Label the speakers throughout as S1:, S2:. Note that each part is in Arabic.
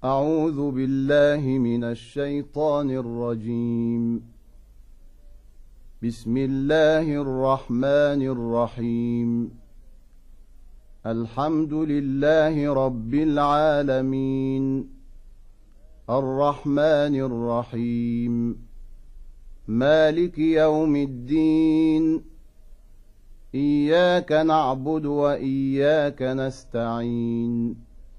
S1: أعوذ بالله من الشيطان الرجيم. بسم الله الرحمن الرحيم. الحمد لله رب العالمين، الرحمن الرحيم، مالك يوم الدين، إياك نعبد وإياك نستعين،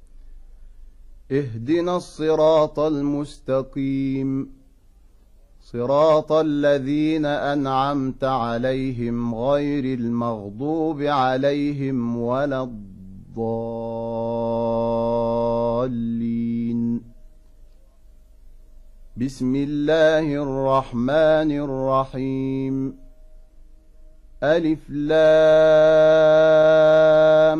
S1: اهدنا الصراط المستقيم، صراط الذين أنعمت عليهم غير المغضوب عليهم ولا الضالين. بسم الله الرحمن الرحيم. ألف لام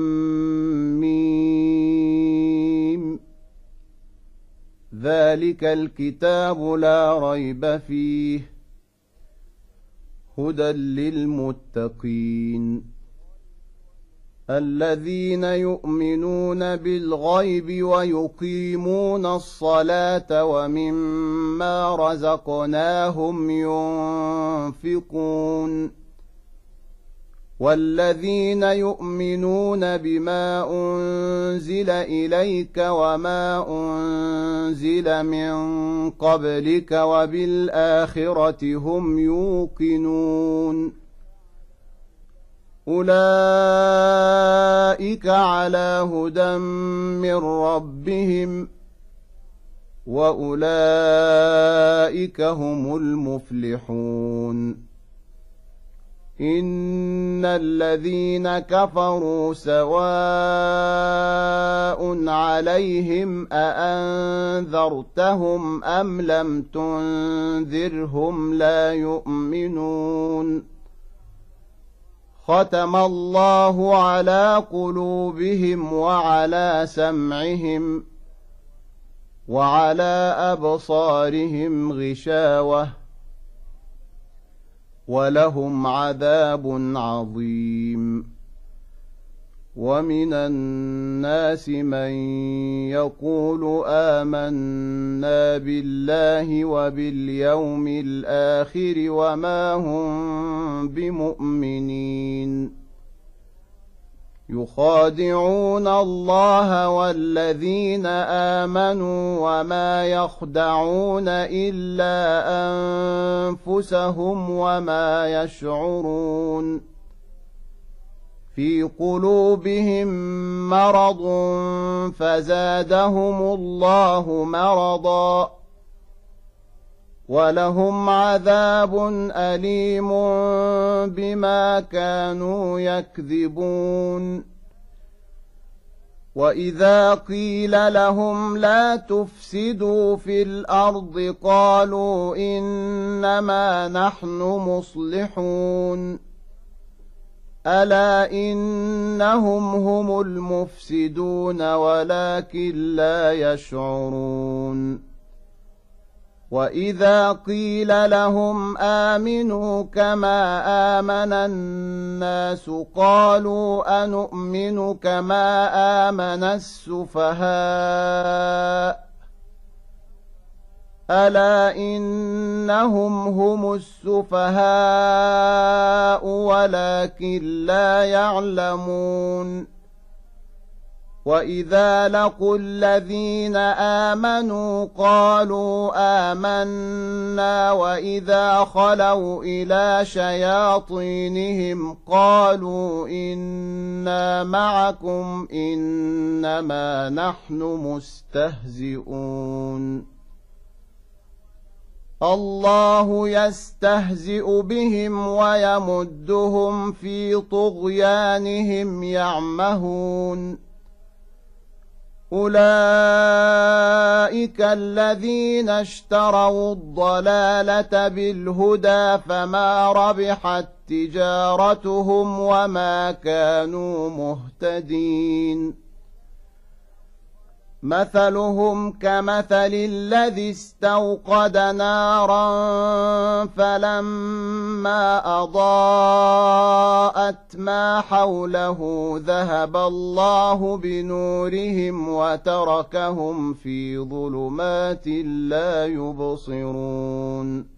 S1: ميم. ذلك الكتاب لا ريب فيه، هدى للمتقين الذين يؤمنون بالغيب ويقيمون الصلاة ومما رزقناهم ينفقون، والذين يؤمنون بما أنزل إليك وما أنزل من قبلك وبالآخرة هم يوقنون، أولئك على هدى من ربهم وأولئك هم المفلحون. إن الذين كفروا سواء عليهم أأنذرتهم أم لم تنذرهم لا يؤمنون. ختم الله على قلوبهم وعلى سمعهم وعلى أبصارهم غشاوة ولهم عذاب عظيم. ومن الناس من يقول آمنا بالله وباليوم الآخر وما هم بمؤمنين، يخادعون الله والذين آمنوا وما يخدعون إلا أنفسهم وما يشعرون. في قلوبهم مرض فزادهم الله مرضا ولهم عذاب أليم بما كانوا يكذبون. وإذا قيل لهم لا تفسدوا في الأرض قالوا إنما نحن مصلحون، ألا إنهم هم المفسدون ولكن لا يشعرون. وإذا قيل لهم آمنوا كما آمن الناس قالوا أنؤمن كما آمن السفهاء، ألا إنهم هم السفهاء ولكن لا يعلمون. وإذا لقوا الذين آمنوا قالوا آمنا وإذا خلوا إلى شياطينهم قالوا إنا معكم إنما نحن مستهزئون. الله يستهزئ بهم ويمدهم في طغيانهم يعمهون. أولئك الذين اشتروا الضلالة بالهدى فما ربحت تجارتهم وما كانوا مهتدين. مثلهم كمثل الذي استوقد نارا فلما أضاءت ما حوله ذهب الله بنورهم وتركهم في ظلمات لا يبصرون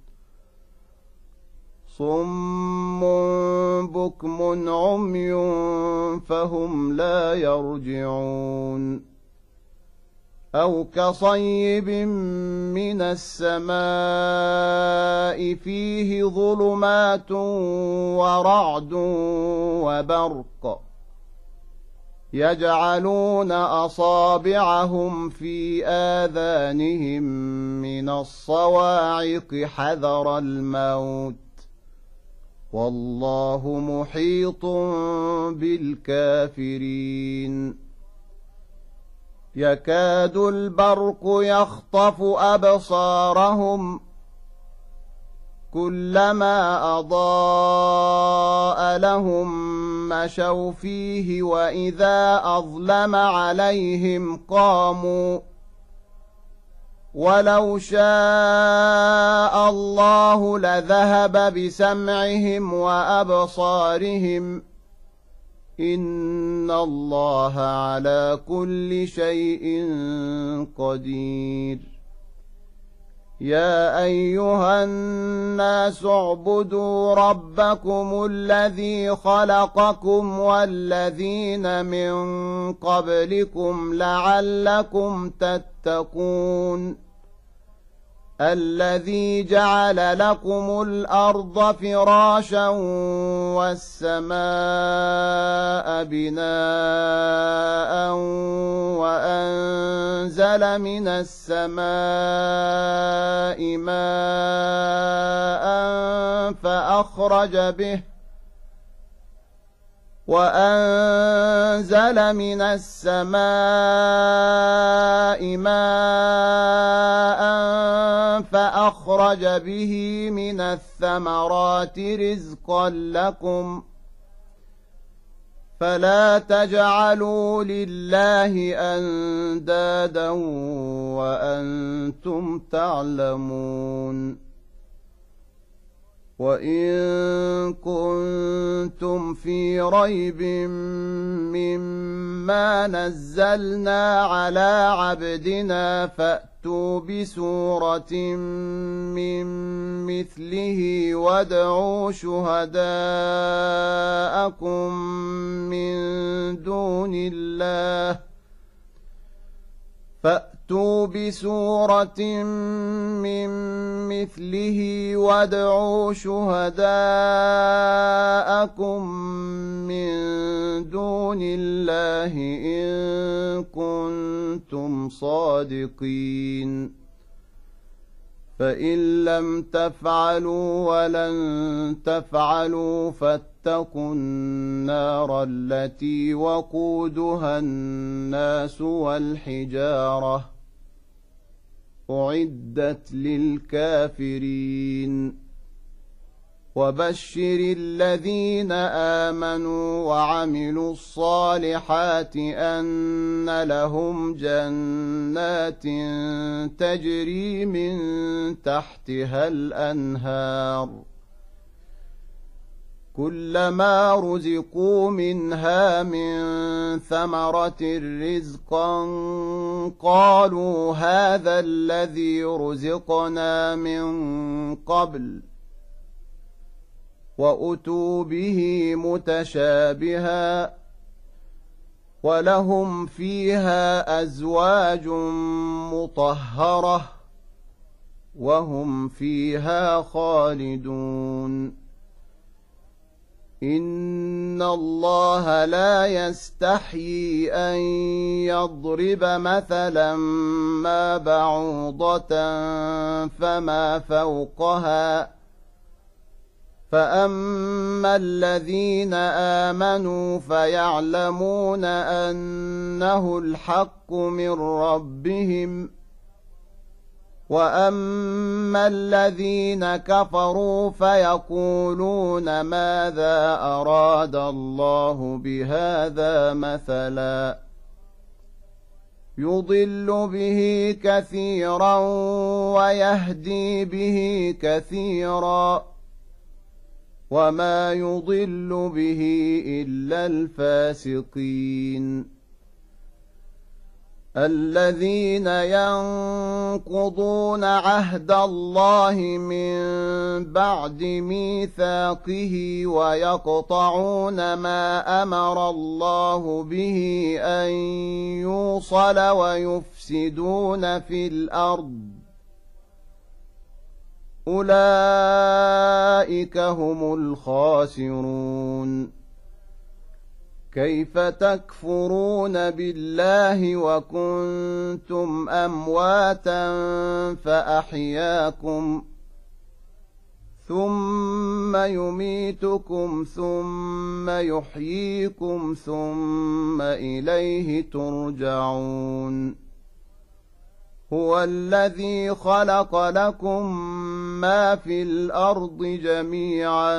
S1: صم بكم عمي فهم لا يرجعون أو كصيب من السماء فيه ظلمات ورعد وبرق يجعلون أصابعهم في آذانهم من الصواعق حذر الموت والله محيط بالكافرين يكاد البرق يخطف أبصارهم كلما أضاء لهم مشوا فيه وإذا أظلم عليهم قاموا ولو شاء الله لذهب بسمعهم وأبصارهم إن الله على كل شيء قدير يا أيها الناس اعبدوا ربكم الذي خلقكم والذين من قبلكم لعلكم تتقون الذي جعل لكم الأرض فراشا والسماء بناء وأنزل من السماء ماء فأخرج به من الثمرات رزقا لكم فلا تجعلوا لله أندادا وأنتم تعلمون وإن كنتم في ريب مما نزلنا على عبدنا فأتوا بسورة من مثله وادعوا شهداءكم من دون الله فأتوا بسورة من مثله وادعوا شهداءكم من دون الله إن كنتم صادقين فإن لم تفعلوا ولن تفعلوا فاتقوا النار التي وقودها الناس والحجارة أعدت للكافرين وبشر الذين آمنوا وعملوا الصالحات أن لهم جنات تجري من تحتها الأنهار كلما رزقوا منها من ثمرة رزقا قالوا هذا الذي رزقنا من قبل وأتوا به متشابها ولهم فيها أزواج مطهرة وهم فيها خالدون إن الله لا يستحيي أن يضرب مثلا ما بعوضة فما فوقها فأما الذين آمنوا فيعلمون أنه الحق من ربهم وأما الذين كفروا فيقولون ماذا أراد الله بهذا مثلا يضل به كثيرا ويهدي به كثيرا وما يضل به إلا الفاسقين الذين ينقضون عهد الله من بعد ميثاقه ويقطعون ما أمر الله به أن يوصل ويفسدون في الأرض أولئك هم الخاسرون كيف تكفرون بالله وكنتم أمواتا فأحياكم ثم يميتكم ثم يحييكم ثم إليه ترجعون هو الذي خلق لكم ما في الأرض جميعا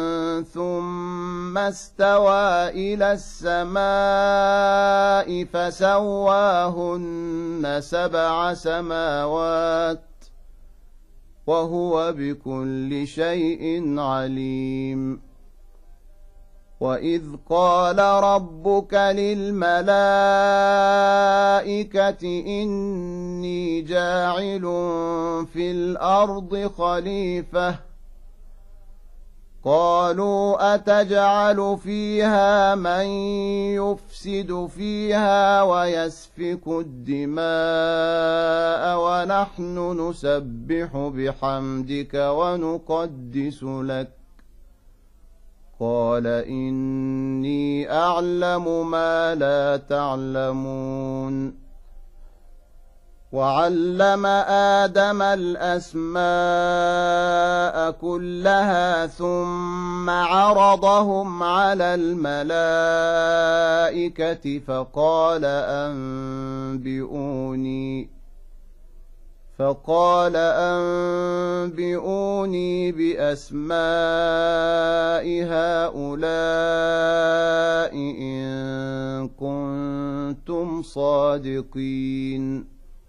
S1: ثم استوى إلى السماء فسواهن 7 سماوات وهو بكل شيء عليم وإذ قال ربك للملائكة إني جاعل في الأرض خليفة قالوا أتجعل فيها من يفسد فيها ويسفك الدماء ونحن نسبح بحمدك ونقدس لك قال إني أعلم ما لا تعلمون وعلم آدم الأسماء كلها ثم عرضهم على الملائكة فقال أنبئوني بأسماء هؤلاء إن كنتم صادقين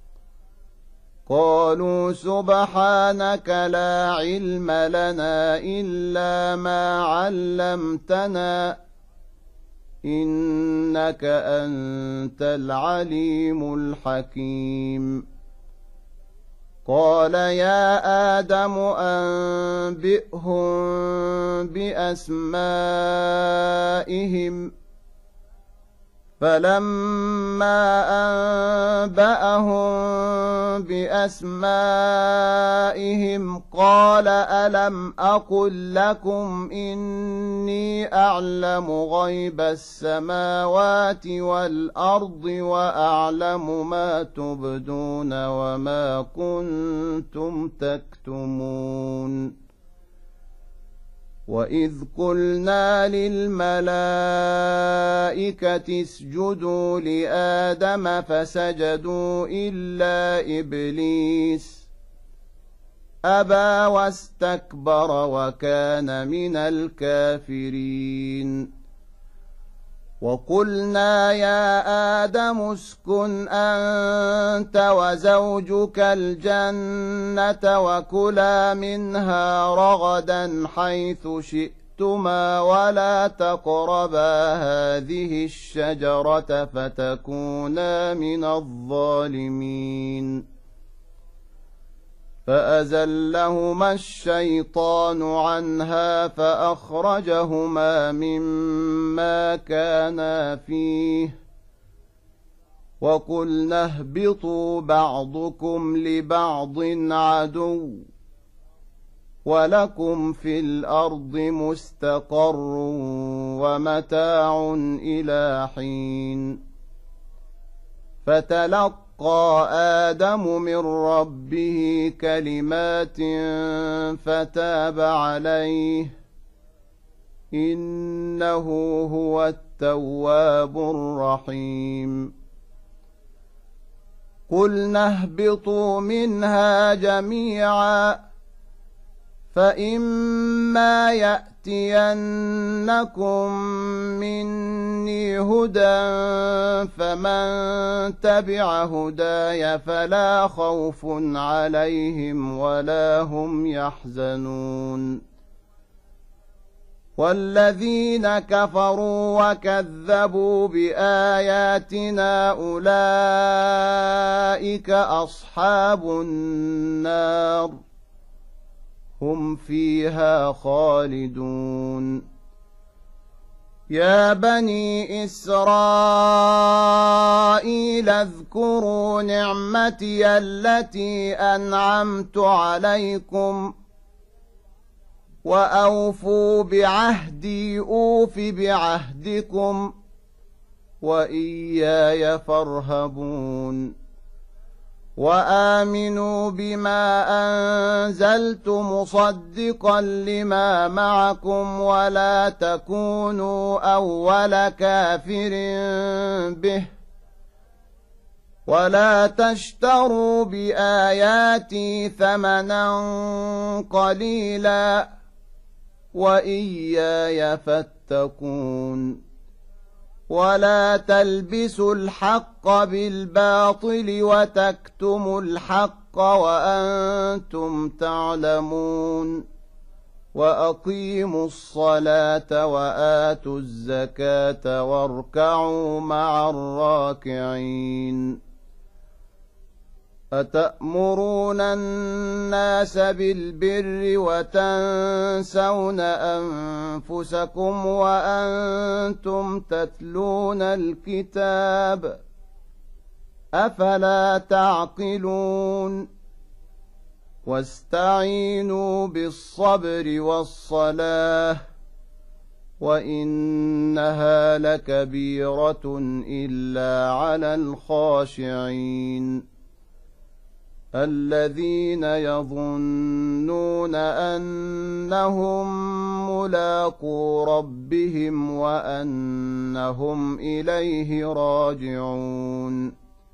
S1: قالوا سبحانك لا علم لنا إلا ما علمتنا إنك أنت العليم الحكيم قال يا آدم أنبئهم بأسمائهم فلما أنبأهم بأسمائهم قال ألم أقل لكم إني أعلم غيب السماوات والأرض وأعلم ما تبدون وما كنتم تكتمون وإذ قلنا للملائكة اسجدوا لآدم فسجدوا إلا إبليس أبى واستكبر وكان من الكافرين وقلنا يا آدم اسكن أنت وزوجك الجنة وكلا منها رغدا حيث شئتما ولا تقربا هذه الشجرة فتكونا من الظالمين فأزلهما الشيطان عنها فأخرجهما مما كانا فيه وقلنا اهبطوا بعضكم لبعض عدو ولكم في الأرض مستقر ومتاع إلى حين فتلقى آدم من ربه كلمات فتاب عليه إنه هو التواب الرحيم قلنا اهبطوا منها جميعا فإما يأتينكم مني هدى فمن تبع هداي فلا خوف عليهم ولا هم يحزنون والذين كفروا وكذبوا بآياتنا أولئك أصحاب النار هم فيها خالدون يا بني إسرائيل اذكروا نعمتي التي أنعمت عليكم وأوفوا بعهدي أوف بعهدكم وإياي فارهبون وآمنوا بما أنزلت مصدقا لما معكم ولا تكونوا أول كافر به ولا تشتروا بآياتي ثمنا قليلا وإياي فاتقون ولا تلبسوا الحق بالباطل وتكتموا الحق وأنتم تعلمون وأقيموا الصلاة وآتوا الزكاة واركعوا مع الراكعين أتأمرون الناس بالبر وتنسون أنفسكم وأنتم تتلون الكتاب أفلا تعقلون واستعينوا بالصبر والصلاة وإنها لكبيرة إلا على الخاشعين الذين يظنون أنهم ملاقو ربهم وأنهم إليه راجعون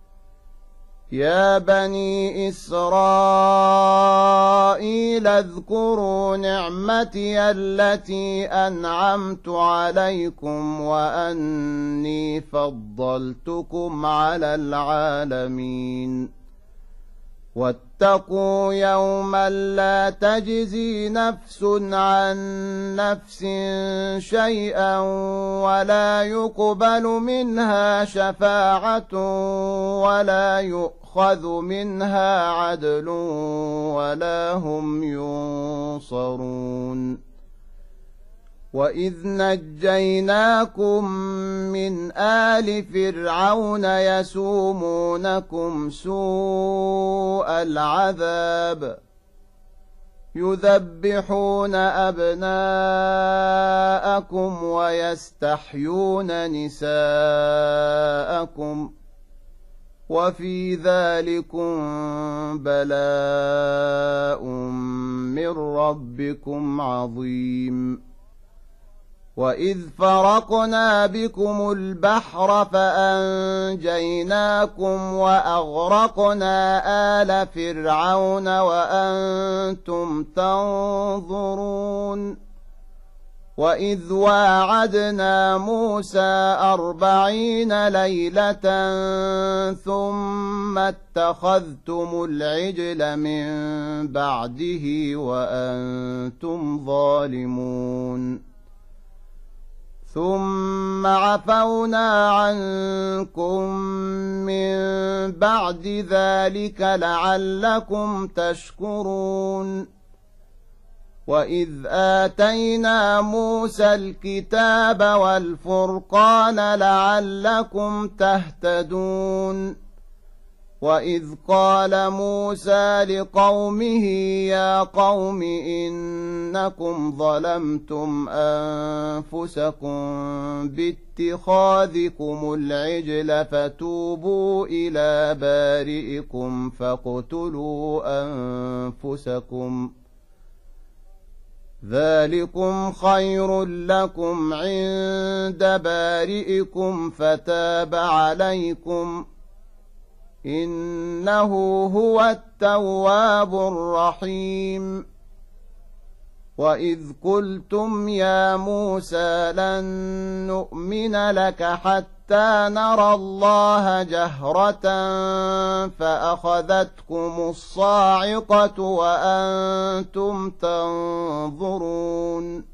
S1: يا بني إسرائيل اذكروا نعمتي التي أنعمت عليكم وأني فضلتكم على العالمين واتقوا يوما لا تجزي نفس عن نفس شيئا ولا يقبل منها شفاعة ولا يؤخذ منها عدل ولا هم ينصرون وإذ نجيناكم من آل فرعون يسومونكم سوء العذاب يذبحون أبناءكم ويستحيون نساءكم وفي ذلكم بلاء من ربكم عظيم وإذ فرقنا بكم البحر فأنجيناكم وأغرقنا آل فرعون وأنتم تنظرون وإذ واعدنا موسى 40 ليلة ثم اتخذتم العجل من بعده وأنتم ظالمون ثم عفونا عنكم من بعد ذلك لعلكم تشكرون وإذ آتينا موسى الكتاب والفرقان لعلكم تهتدون وإذ قال موسى لقومه يا قوم إنكم ظلمتم أنفسكم باتخاذكم العجل فتوبوا إلى بارئكم فاقتلوا أنفسكم ذلكم خير لكم عند بارئكم فتاب عليكم إنه هو التواب الرحيم وإذ قلتم يا موسى لن نؤمن لك حتى نرى الله جهرة فأخذتكم الصاعقة وأنتم تنظرون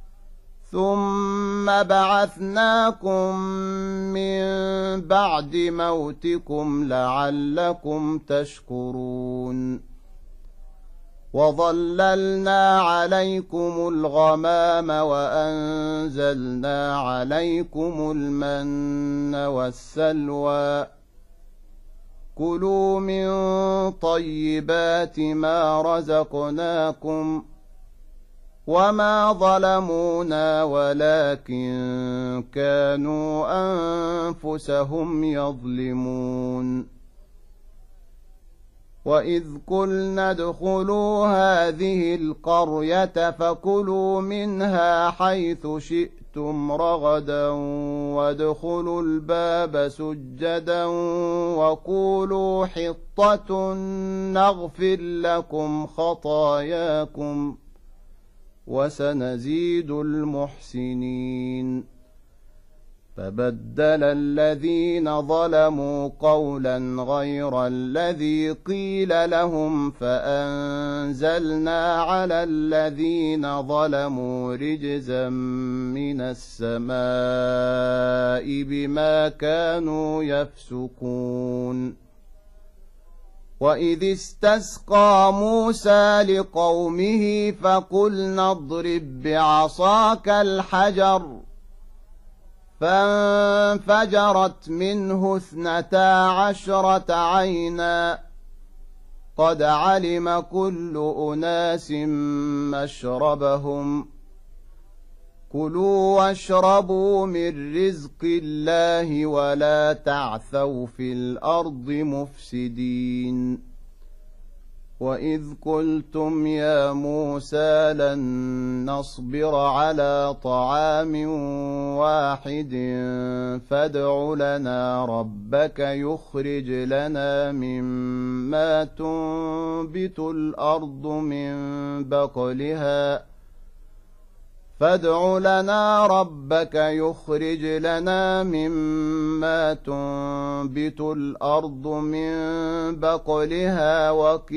S1: ثم بعثناكم من بعد موتكم لعلكم تشكرون وظللنا عليكم الغمام وأنزلنا عليكم المن والسلوى كلوا من طيبات ما رزقناكم وما ظلمونا ولكن كانوا أنفسهم يظلمون وإذ قلنا ادخلوا هذه القرية فكلوا منها حيث شئتم رغدا وادخلوا الباب سجدا وقولوا حطة نغفر لكم خطاياكم وسنزيد المحسنين فبدل الذين ظلموا قولا غير الذي قيل لهم فأنزلنا على الذين ظلموا رجزا من السماء بما كانوا يفسقون وإذ استسقى موسى لقومه فقلنا اضرب بعصاك الحجر فانفجرت منه 12 عينا قد علم كل أناس مشربهم كلوا واشربوا من رزق الله ولا تعثوا في الأرض مفسدين وإذ قلتم يا موسى لن نصبر على طعام واحد فادع لنا ربك يخرج لنا مما تنبت الأرض من بقلها فادع لنا ربك يخرج لنا مما تنبت الأرض من بقلها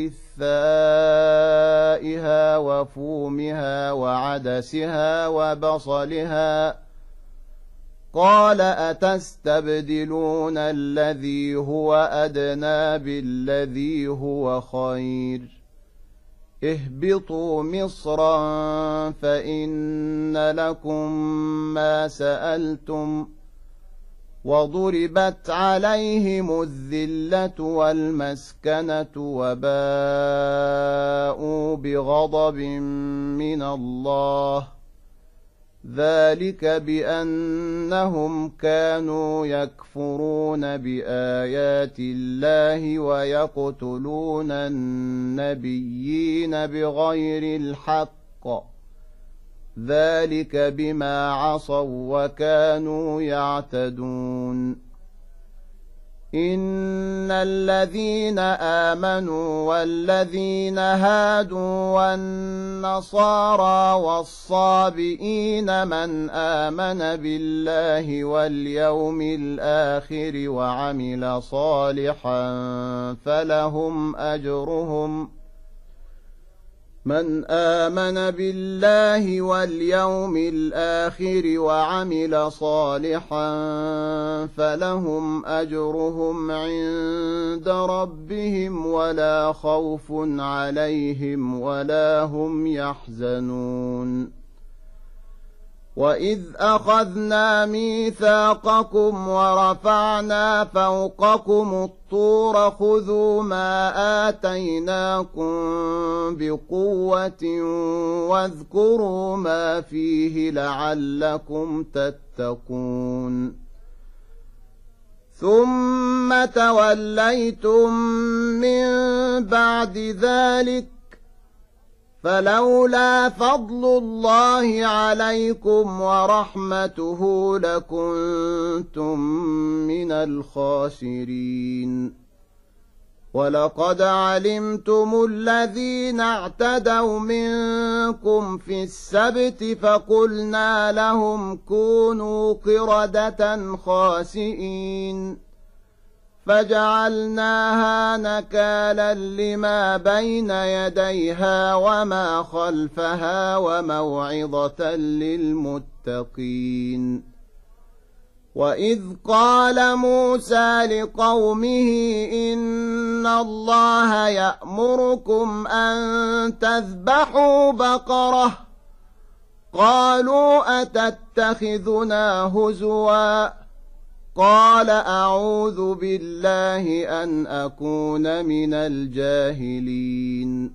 S1: وكثائها وفومها وعدسها وبصلها قال أتستبدلون الذي هو أدنى بالذي هو خير اهبطوا مصرا فإن لكم ما سألتم وضربت عليهم الذلة والمسكنة وباءوا بغضب من الله ذلك بأنهم كانوا يكفرون بآيات الله ويقتلون النبيين بغير الحق ذلك بما عصوا وكانوا يعتدون إن الذين آمنوا والذين هادوا والنصارى والصابئين من آمن بالله واليوم الآخر وعمل صالحا فلهم أجرهم من آمن بالله واليوم الآخر وعمل صالحا فلهم أجرهم عند ربهم ولا خوف عليهم ولا هم يحزنون وإذ أخذنا ميثاقكم ورفعنا فوقكم الطور خذوا ما آتيناكم بقوة واذكروا ما فيه لعلكم تتقون ثم توليتم من بعد ذلك فلولا فضل الله عليكم ورحمته لكنتم من الخاسرين ولقد علمتم الذين اعتدوا منكم في السبت فقلنا لهم كونوا قردة خاسئين فجعلناها نكالا لما بين يديها وما خلفها وموعظة للمتقين. وإذ قال موسى لقومه إن الله يأمركم أن تذبحوا بقرة قالوا أتتخذنا هزوا قال أعوذ بالله أن أكون من الجاهلين.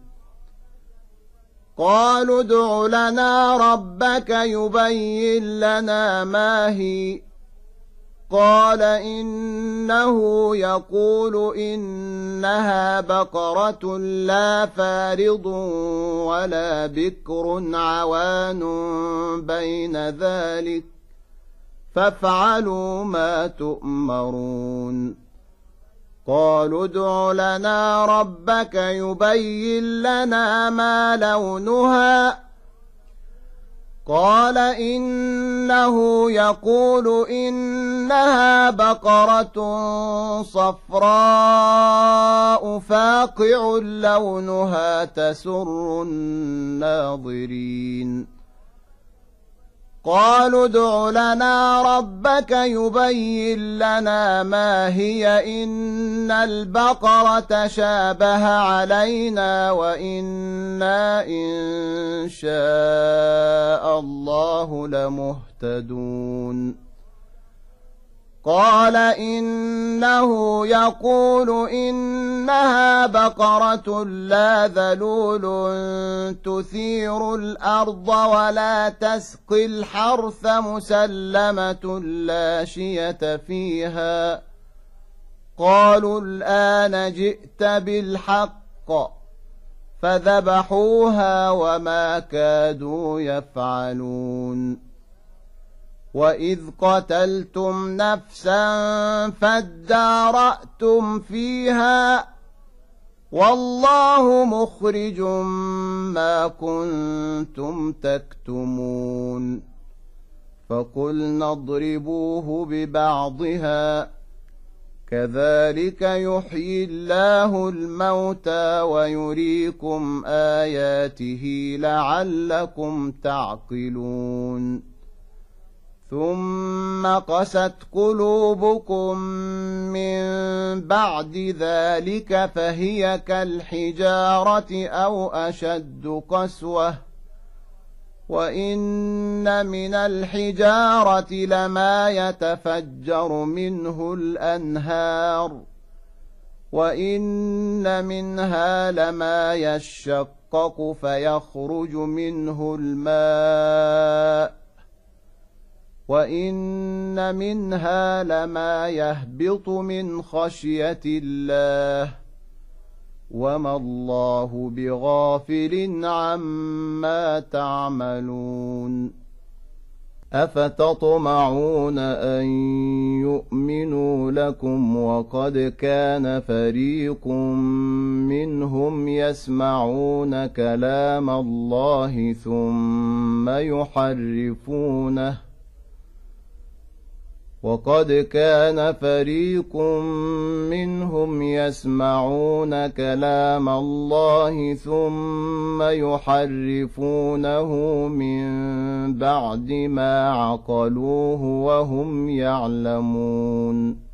S1: قالوا ادع لنا ربك يبين لنا ما هي قال إنه يقول إنها بقرة لا فارض ولا بكر عوان بين ذلك فافعلوا ما تؤمرون. قالوا ادع لنا ربك يبين لنا ما لونها قال إنه يقول إنها بقرة صفراء فاقع لونها تسر الناظرين. قالوا ادع لنا ربك يبين لنا ما هي إن البقرة شابه علينا وإنا إن شاء الله لمهتدون. قال إنه يقول إنها بقرة لا ذلول تثير الأرض ولا تسقي الحرث مسلمة لا شية فيها. قالوا الآن جئت بالحق فذبحوها وما كادوا يفعلون. وإذ قتلتم نفسا فادارأتم فيها والله مخرج ما كنتم تكتمون. فقلنا اضربوه ببعضها كذلك يحيي الله الموتى ويريكم آياته لعلكم تعقلون. ثم قست قلوبكم من بعد ذلك فهي كالحجارة أو أشد قسوة وإن من الحجارة لما يتفجر منه الأنهار وإن منها لما يشقق فيخرج منه الماء وإن منها لما يهبط من خشية الله وما الله بغافل عما تعملون. أفتطمعون أن يؤمنوا لكم وقد كان فريق منهم يسمعون كلام الله وقد كان فريق منهم يسمعون كلام الله ثم يحرفونه من بعد ما عقلوه وهم يعلمون.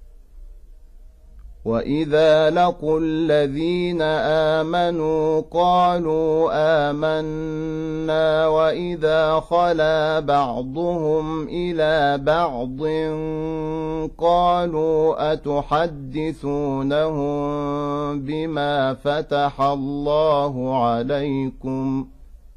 S1: وإذا لقوا الذين آمنوا قالوا آمنا وإذا خلا بعضهم إلى بعض قالوا أتحدثونهم بما فتح الله عليكم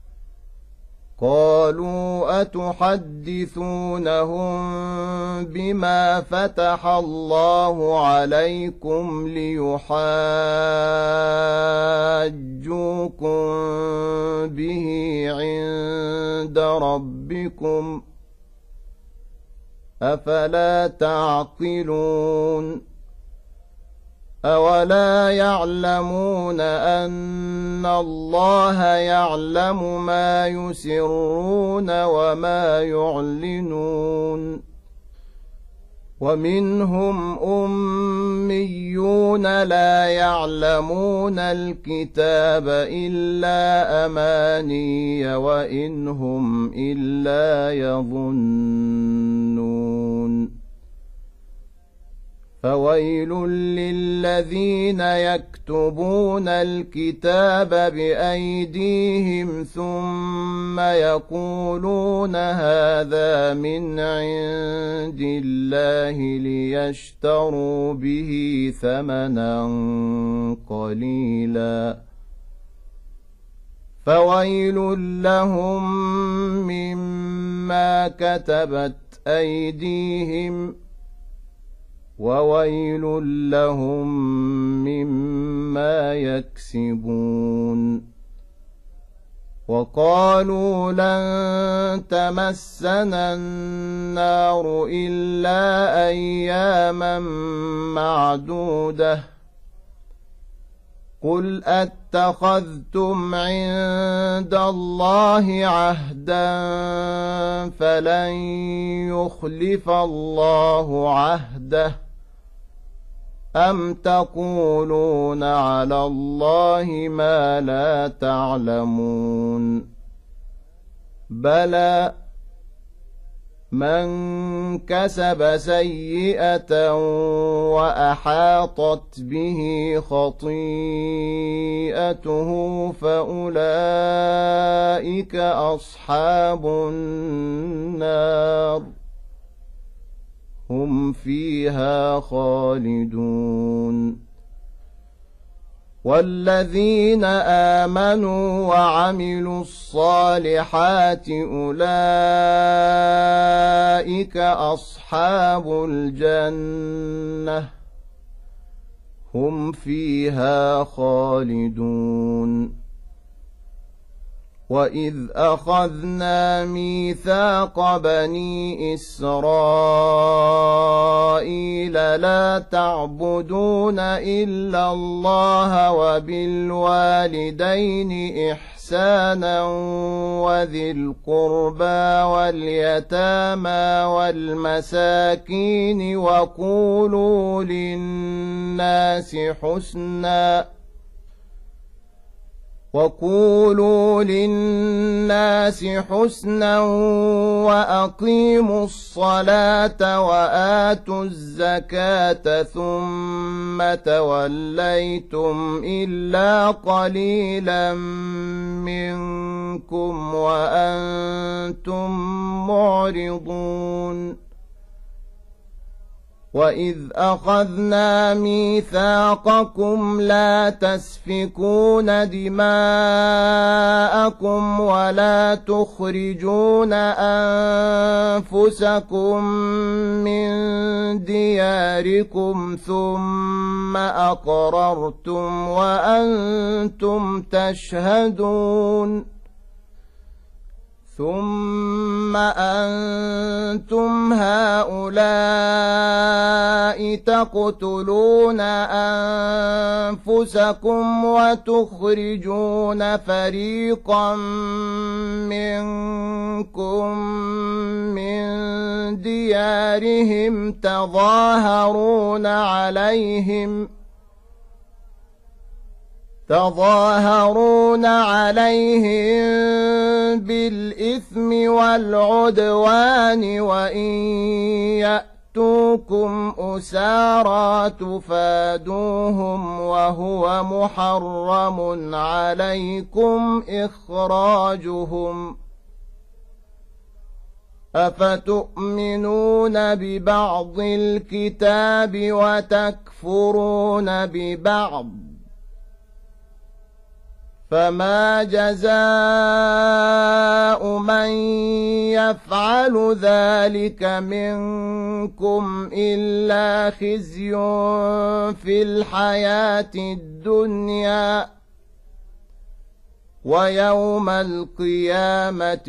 S1: ليحاجوكم به عند ربكم أفلا تعقلون. أولا يعلمون أن الله يعلم ما يسرون وما يعلنون ومنهم أميون لا يعلمون الكتاب إلا أماني وإن هم إلا يظنون فويل للذين يكتبون الكتاب بأيديهم ثم يقولون هذا من عند الله ليشتروا به ثمنا قليلا فويل لهم مما كتبت أيديهم وويل لهم مما يكسبون وقالوا لن تمسنا النار إلا أياما معدودة قل أتخذتم عند الله عهدا فلن يخلف الله عهده أم تقولون على الله ما لا تعلمون بلى من كسب سيئة وأحاطت به خطيئته فأولئك أصحاب النار هم فيها خالدون والذين آمنوا وعملوا الصالحات أولئك أصحاب الجنة هم فيها خالدون وإذ أخذنا ميثاق بني إسرائيل لا تعبدون إلا الله وبالوالدين إحسانا وذي القربى واليتامى والمساكين وقولوا للناس حسنا وأقيموا الصلاة وآتوا الزكاة ثم توليتم إلا قليلا منكم وأنتم معرضون وإذ أخذنا ميثاقكم لا تسفكون دماءكم ولا تخرجون أنفسكم من دياركم ثم أقررتم وأنتم تشهدون ثم أنتم هؤلاء تقتلون أنفسكم وتخرجون فريقا منكم من ديارهم تظاهرون عليهم بالإثم والعدوان وإن يأتوكم أسارى تفادوهم وهو محرم عليكم إخراجهم أفتؤمنون ببعض الكتاب وتكفرون ببعض فما جزاء من يفعل ذلك منكم إلا خزي في الحياة الدنيا ويوم القيامة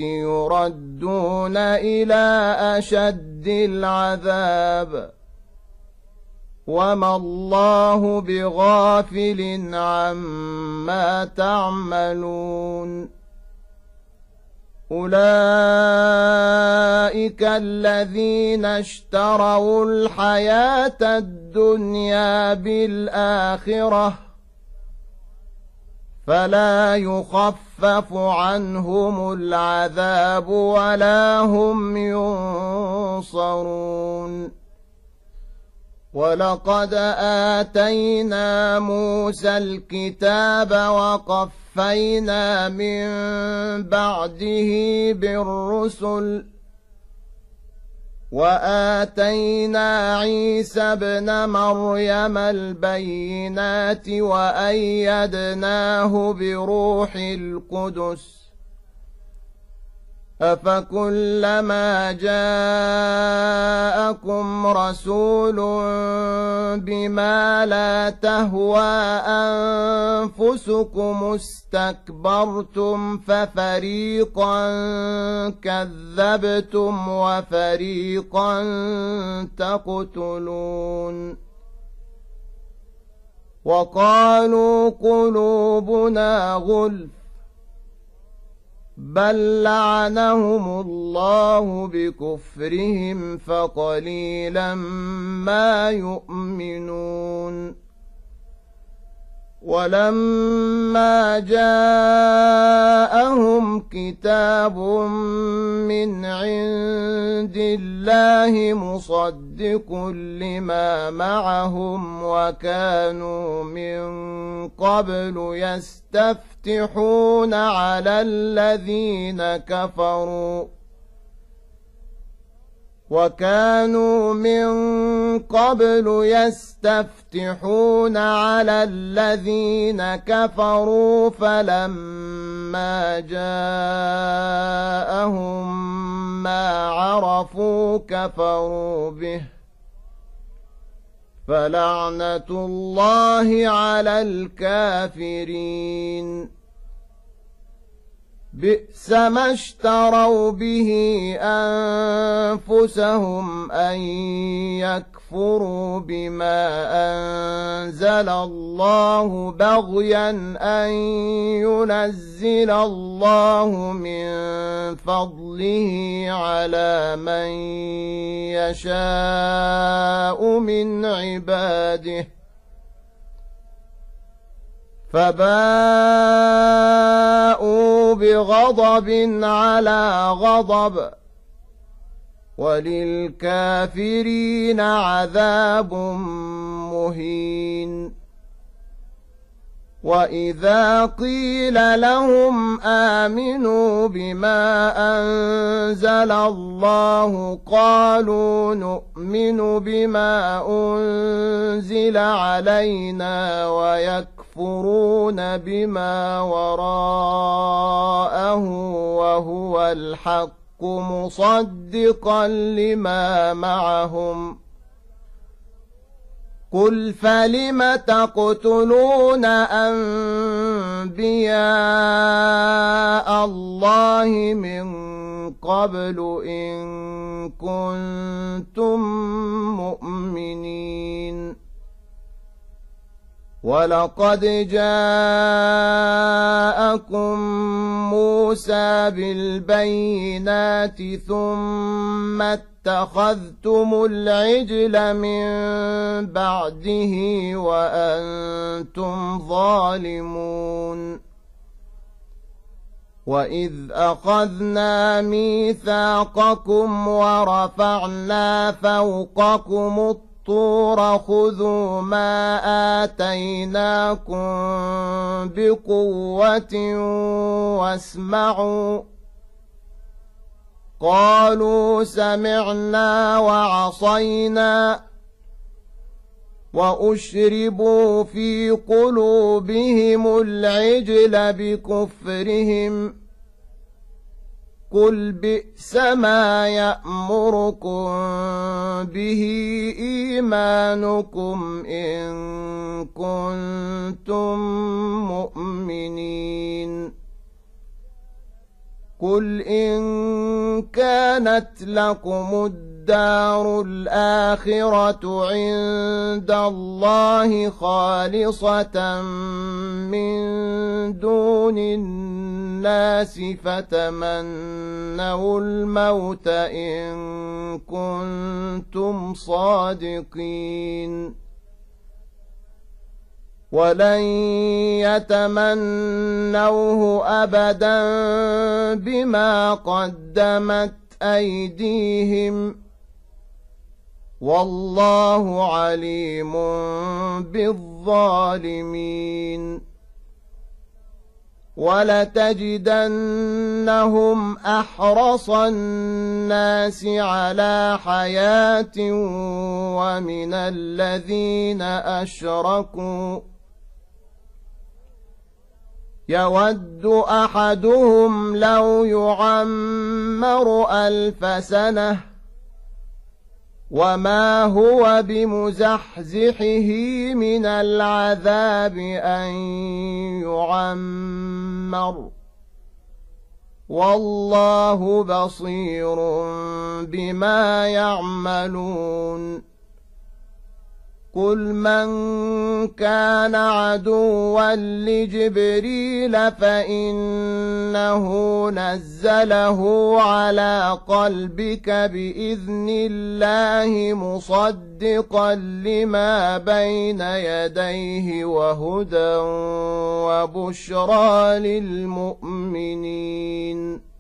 S1: يردون إلى أشد العذاب وما الله بغافل عما تعملون أولئك الذين اشتروا الحياة الدنيا بالآخرة فلا يخفف عنهم العذاب ولا هم ينصرون ولقد آتينا موسى الكتاب وقفينا من بعده بالرسل وآتينا عيسى ابن مريم البينات وأيدناه بروح القدس أفكلما جاءكم رسول بما لا تهوى أنفسكم استكبرتم ففريقا كذبتم وفريقا تقتلون وقالوا قلوبنا غلف بل لعنهم الله بكفرهم فقليلا ما يؤمنون ولما جاءهم كتاب من عند الله مصدق لما معهم وكانوا من قبل يستفتحون على الذين كفروا فلما جاءهم ما عرفوا كفروا به فلعنة الله على الكافرين بئس ما اشتروا به أنفسهم أن يكفروا بما أنزل الله بغيا أن ينزل الله من فضله على من يشاء من عباده فباءوا بغضب على غضب وللكافرين عذاب مهين وإذا قيل لهم آمنوا بما أنزل الله قالوا نؤمن بما أنزل علينا ويكفرون بما وراءه وهو الحق مصدقا لما معهم قل فلم تقتلون أنبياء الله من قبل إن كنتم مؤمنين ولقد جاءكم موسى بالبينات ثم اتخذتم العجل من بعده وأنتم ظالمون وإذ أخذنا ميثاقكم ورفعنا فوقكم الطور خذوا ما آتيناكم بقوة واسمعوا قالوا سمعنا وعصينا وأشربوا في قلوبهم العجل بكفرهم قل بئس ما يأمركم به إيمانكم إن كنتم مؤمنين قل إن كانت لكم الدار الآخرة عند الله خالصة من دون الناس فتمنوا الموت إن كنتم صادقين ولن يتمنوه أبدا بما قدمت أيديهم والله عليم بالظالمين ولتجدنهم أحرص الناس على حياة ومن الذين أشركوا يود أحدهم لو يعمر 1000 سنة وما هو بمزحزحه من العذاب أن يعمر والله بصير بما يعملون قل من كان عدوا لجبريل فإنه نزله على قلبك بإذن الله مصدقا لما بين يديه وهدى وبشرى للمؤمنين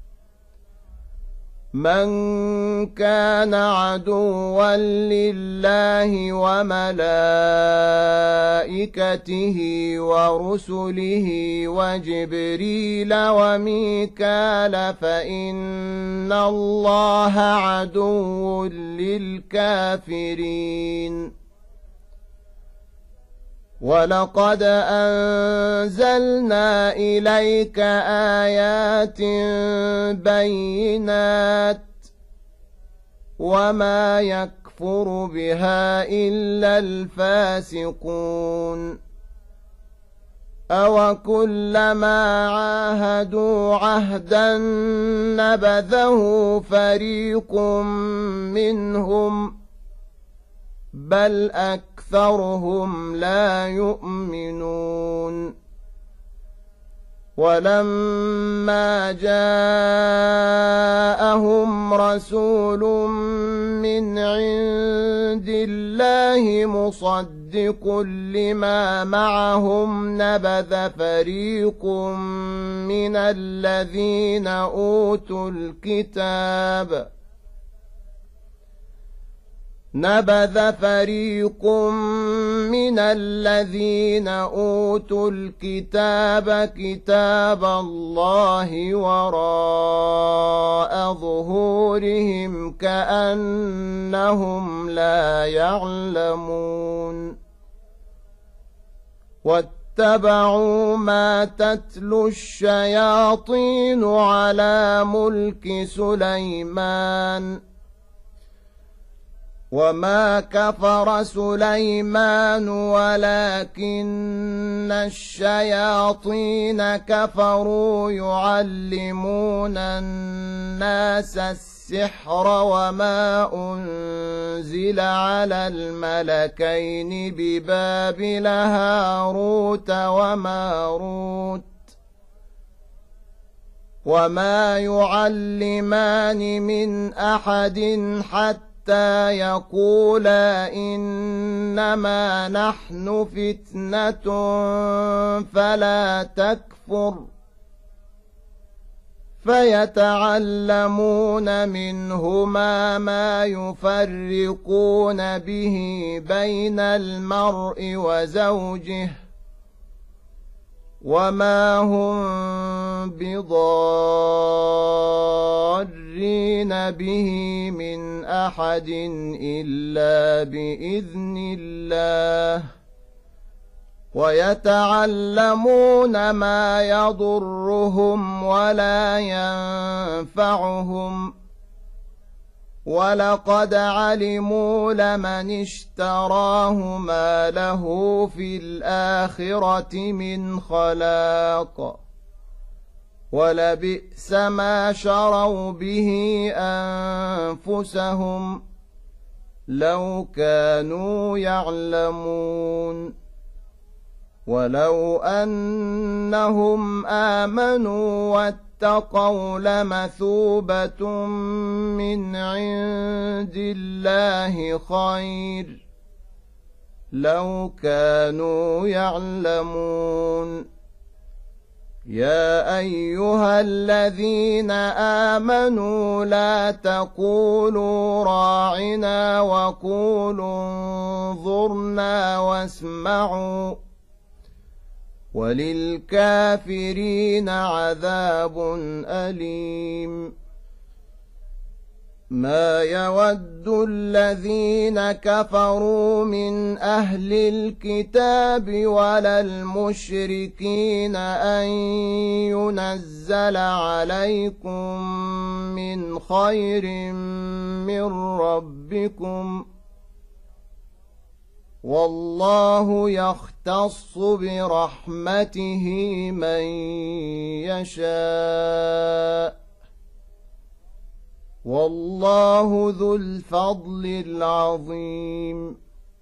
S1: من كان عدوا لله وملائكته ورسله وجبريل وميكال فإن الله عدو للكافرين ولقد أنزلنا إليك آيات بينات وما يكفر بها إلا الفاسقون أوكلما عاهدوا عهدا نبذه فريق منهم بل أكثرهم لا يؤمنون ولما جاءهم رسول من عند الله مصدق لما معهم نبذ فريق من الذين أوتوا الكتاب كتاب الله وراء ظهورهم كأنهم لا يعلمون واتبعوا ما تتلو الشياطين على ملك سليمان وما كفر سليمان ولكن الشياطين كفروا يعلمون الناس السحر وما أنزل على الملكين ببابل هاروت وماروت وما يعلمان من أحد حتى يقولا إنما نحن فتنة فلا تكفر فيتعلمون منهما ما يفرقون به بين المرء وزوجه وما هم بضارين به من أحد إلا بإذن الله ويتعلمون ما يضرهم ولا ينفعهم ولقد علموا لمن اشتراه ما له في الآخرة من خلاق ولبئس ما شروا به أنفسهم لو كانوا يعلمون ولو أنهم آمنوا واتقوا لمثوبة من عند الله خير لو كانوا يعلمون يا أيها الذين آمنوا لا تقولوا راعنا وقولوا انظرنا واسمعوا وللكافرين عذاب أليم ما يود الذين كفروا من أهل الكتاب ولا المشركين أن ينزل عليكم من خير من ربكم والله يختص برحمته من يشاء والله ذو الفضل العظيم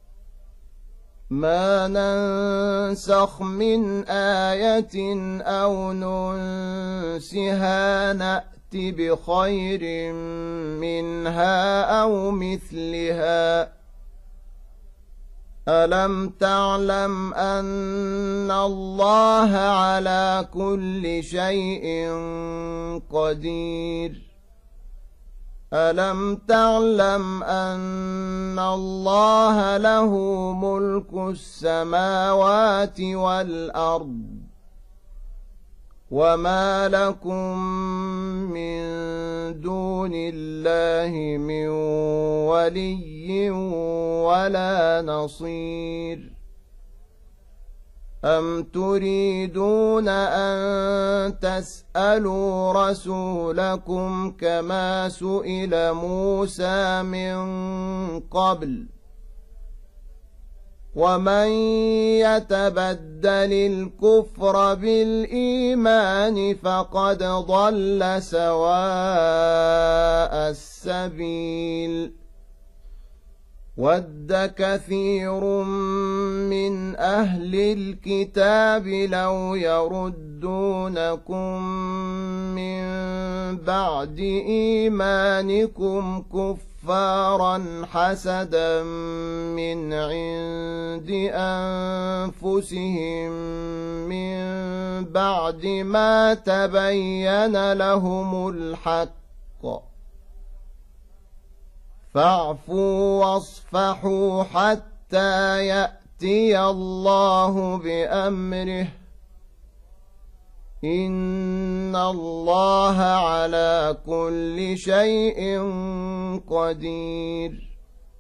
S1: ما ننسخ من آية أو ننسها نأت بخير منها أو مثلها ألم تعلم أن الله على كل شيء قدير ألم تعلم أن الله له ملك السماوات والأرض وما لكم من دون الله من ولي ولا نصير أم تريدون أن تسألوا رسولكم كما سئل موسى من قبل ومن يتبدل الكفر بالإيمان فقد ضل سواء السبيل ود كثير من أهل الكتاب لو يردونكم من بعد إيمانكم كفارا حسدا من عند أنفسهم من بعد ما تبين لهم الحق فاعفوا واصفحوا حتى يأتي الله بأمره إن الله على كل شيء قدير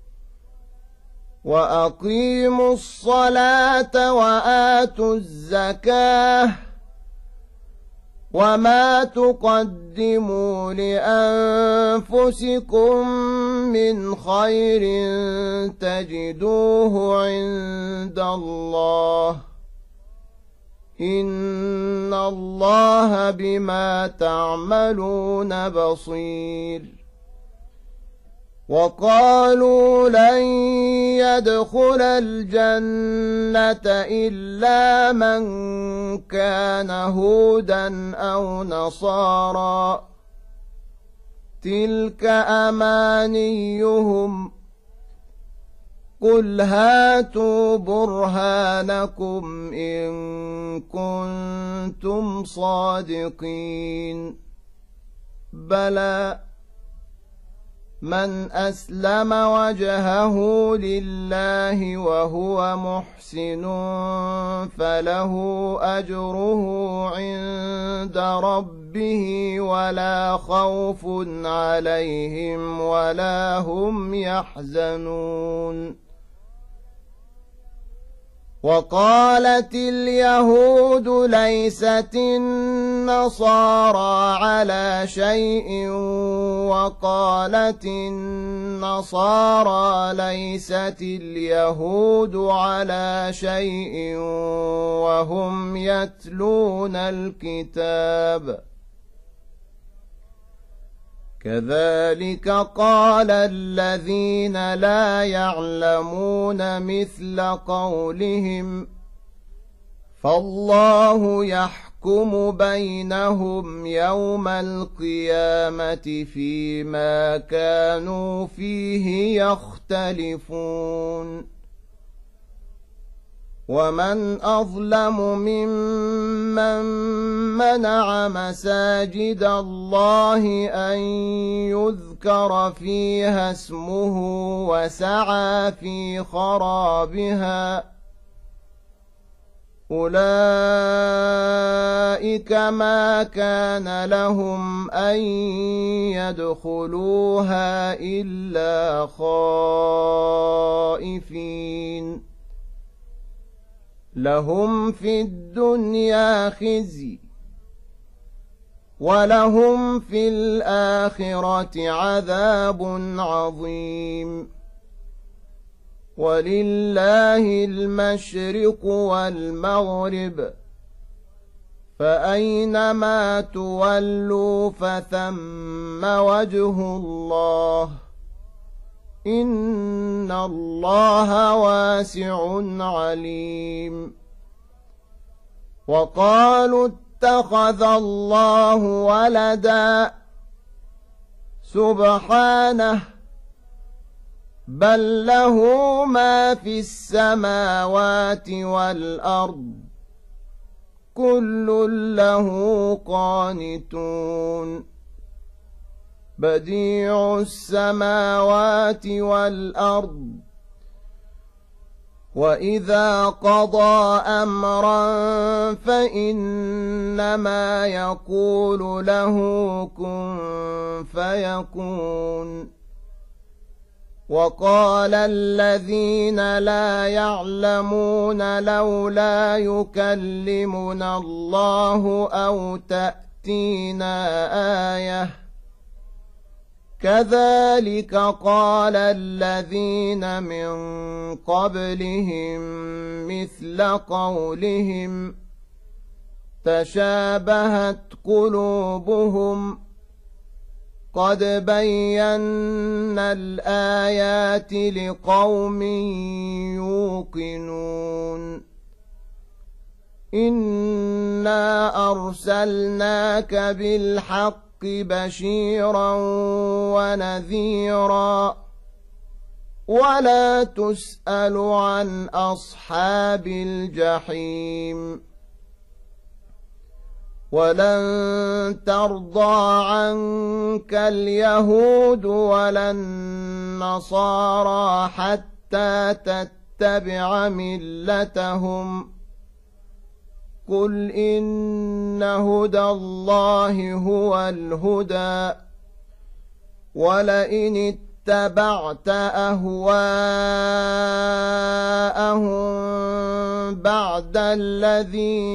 S1: وأقيموا الصلاة وآتوا الزكاة وما تقدموا لأنفسكم من خير تجدوه عند الله إن الله بما تعملون بصير وقالوا لن يدخل الجنة إلا من كان هودا أو نصارى تلك أمانيهم قل هاتوا برهانكم إن كنتم صادقين بلى من أسلم وجهه لله وهو محسن فله أجره عند ربه ولا خوف عليهم ولا هم يحزنون وقالت اليهود ليست النصارى على شيء وقالت النصارى ليست اليهود على شيء وهم يتلون الكتاب كذلك قال الذين لا يعلمون مثل قولهم فالله يحكم بينهم يوم القيامة فيما كانوا فيه يختلفون ومن أظلم ممن منع مساجد الله أن يذكر فيها اسمه وسعى في خرابها أولئك ما كان لهم أن يدخلوها إلا خائفين لهم في الدنيا خزي ولهم في الآخرة عذاب عظيم ولله المشرق والمغرب فأينما تولوا فثم وجه الله إن الله واسع عليم وقالوا اتخذ الله ولدا سبحانه بل له ما في السماوات والأرض كل له قانتون بديع السماوات والأرض وإذا قضى أمرا فإنما يقول له كن فيكون وقال الذين لا يعلمون لولا يكلمنا الله أو تأتينا آية كذلك قال الذين من قبلهم مثل قولهم تشابهت قلوبهم قد بينا الآيات لقوم يوقنون إنا أرسلناك بالحق بشيرا ونذيرا ولا تسأل عن أصحاب الجحيم ولن ترضى عنك اليهود ولا النصارى حتى تتبع ملتهم قل إن هدى الله هو الهدى ولئن اتبعت أهواءهم بعد الذي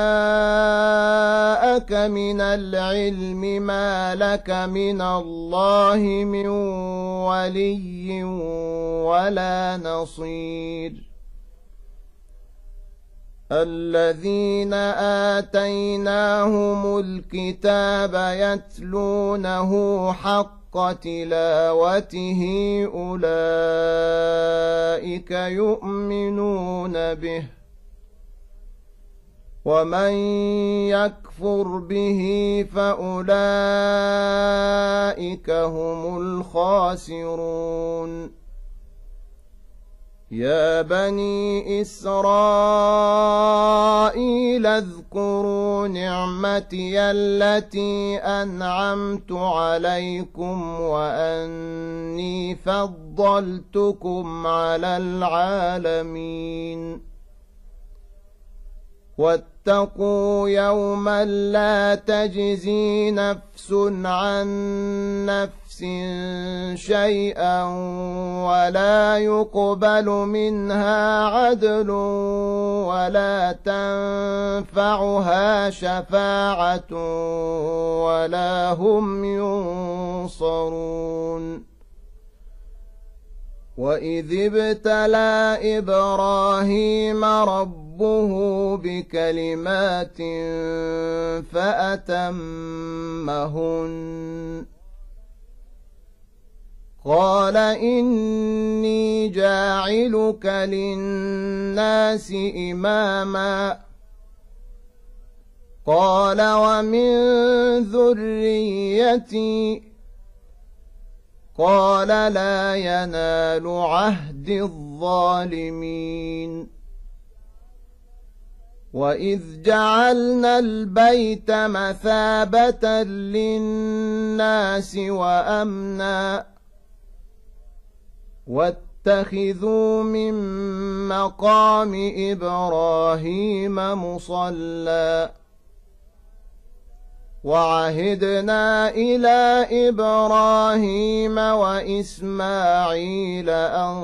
S1: جاءك من العلم ما لك من الله من ولي ولا نصير الذين آتيناهم الكتاب يتلونه حق تلاوته أولئك يؤمنون به ومن يكفر به فأولئك هم الخاسرون يا بني إسرائيل اذكروا نعمتي التي أنعمت عليكم وأني فضلتكم على العالمين واتقوا يوما لا تجزي نفس عن نفس شيئا ولا يقبل منها عدل ولا تنفعها شفاعة ولا هم ينصرون وإذ ابتلى إبراهيم ربه بكلمات فأتمهن قال إني جاعلك للناس إماما قال ومن ذريتي قال لا ينال عهد الظالمين وإذ جعلنا البيت مثابة للناس وأمنا واتخذوا من مقام إبراهيم مصلى وعهدنا إلى إبراهيم وإسماعيل أن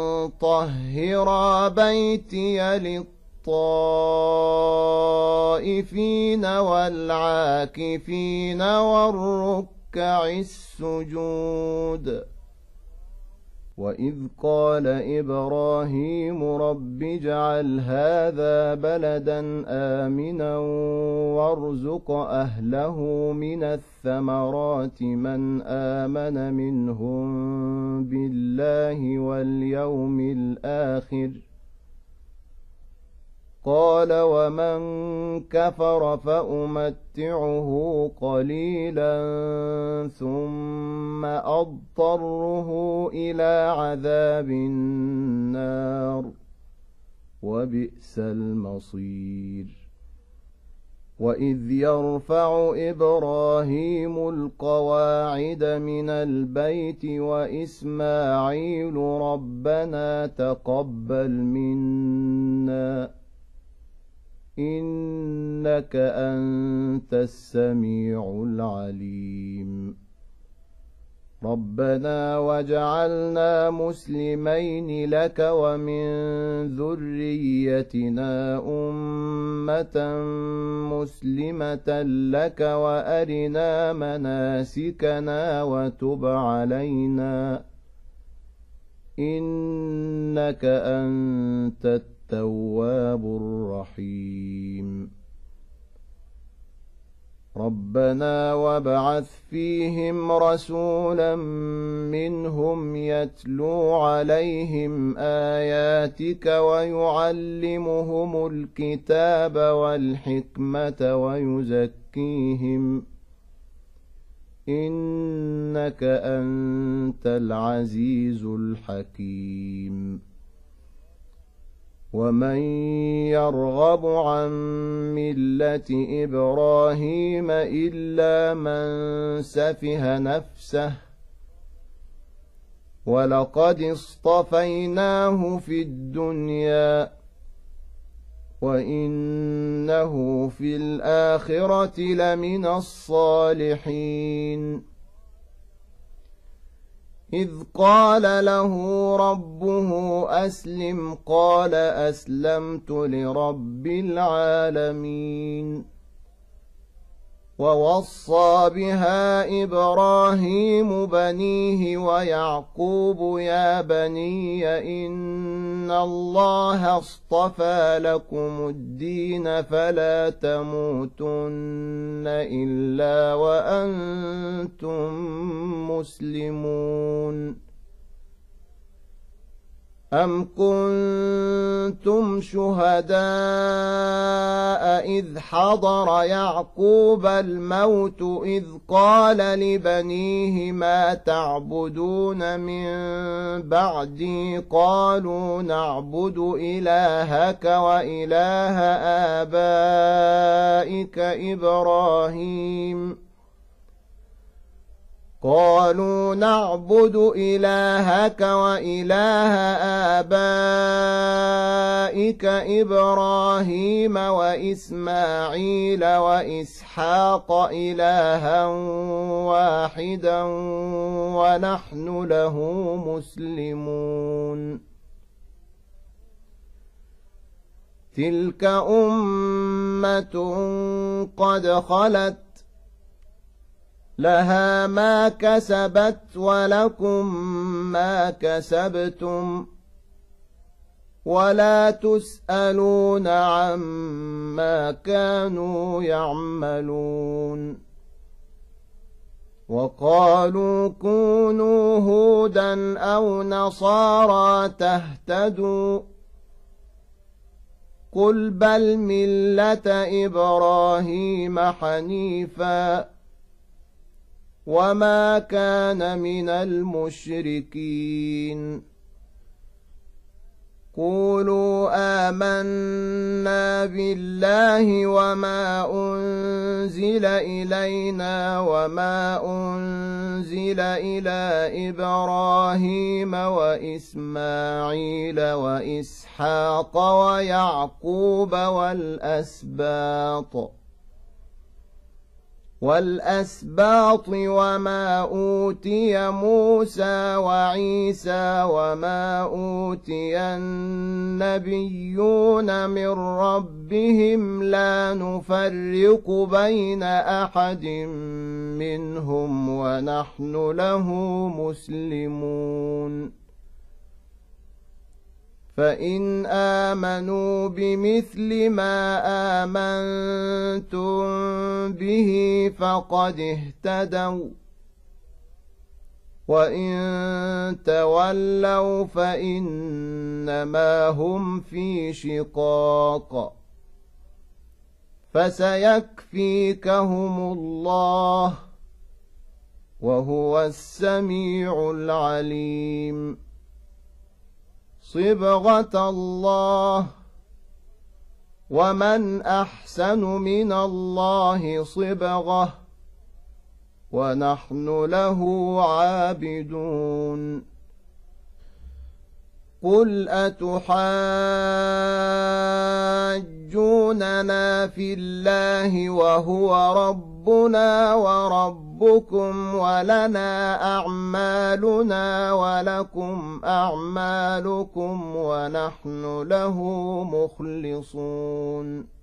S1: طهرا بيتي للطائفين والعاكفين والركع السجود وإذ قال إبراهيم رب اجعل هذا بلدا آمنا وارزق أهله من الثمرات من آمن منهم بالله واليوم الآخر قال ومن كفر فأمتعه قليلا ثم أضطره إلى عذاب النار وبئس المصير وإذ يرفع إبراهيم القواعد من البيت وإسماعيل ربنا تقبل منا إنك أنت السميع العليم ربنا واجعلنا مسلمين لك ومن ذريتنا أمة مسلمة لك وأرنا مناسكنا وتب علينا إنك أنت التواب الرحيم ربنا وابعث فيهم رسولا منهم يتلو عليهم آياتك ويعلمهم الكتاب والحكمة ويزكيهم إنك أنت العزيز الحكيم ومن يرغب عن ملة إبراهيم إلا من سفه نفسه ولقد اصطفيناه في الدنيا وإنه في الآخرة لمن الصالحين إذ قال له ربه أسلم قال أسلمت لرب العالمين ووصى بها إبراهيم بنيه ويعقوب يا بني إن الله اصطفى لكم الدين فلا تموتن إلا وأنتم مسلمون أم كنتم شهداء إذ حضر يعقوب الموت إذ قال لبنيه ما تعبدون من بعدي قالوا نعبد إلهك وإله آبائك إبراهيم قالوا نعبد إلهك وإله آبائك إبراهيم وإسماعيل وإسحاق إلها واحدا ونحن له مسلمون تلك أمة قد خلت لها ما كسبت ولكم ما كسبتم ولا تسألون عما كانوا يعملون وقالوا كونوا هودا أو نصارى تهتدوا قل بل ملة إبراهيم حنيفا وما كان من المشركين قولوا آمنا بالله وما أنزل إلينا وما أنزل إلى إبراهيم وإسماعيل وإسحاق ويعقوب والأسباط وما أوتي موسى وعيسى وما أوتي النبيون من ربهم لا نفرق بين أحد منهم ونحن له مسلمون فإن آمنوا بمثل ما آمنتم به فقد اهتدوا وإن تولوا فإنما هم في شقاق فسيكفيكهم الله وهو السميع العليم صبغة الله ومن أحسن من الله صبغة ونحن له عابدون قل أتحاجوننا في الله وهو ربنا وربكم ولنا أعمالنا ولكم أعمالكم ونحن له مخلصون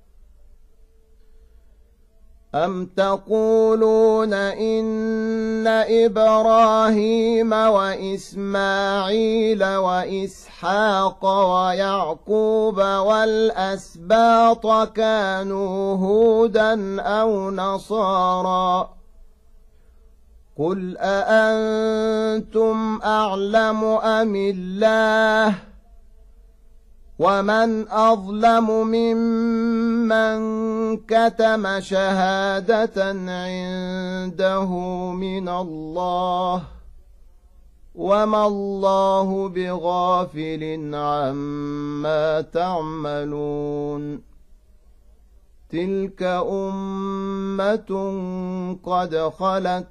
S1: أم تقولون إن إبراهيم وإسماعيل وإسحاق ويعقوب والأسباط كانوا هودا أو نصارى قل أأنتم أعلم أم الله ومن أظلم ممن كتم شهادة عنده من الله وما الله بغافل عما تعملون تلك أمة قد خلت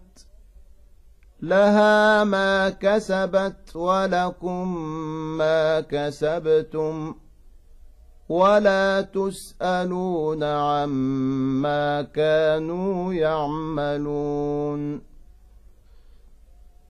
S1: لها ما كسبت ولكم ما كسبتم ولا تسألون عما كانوا يعملون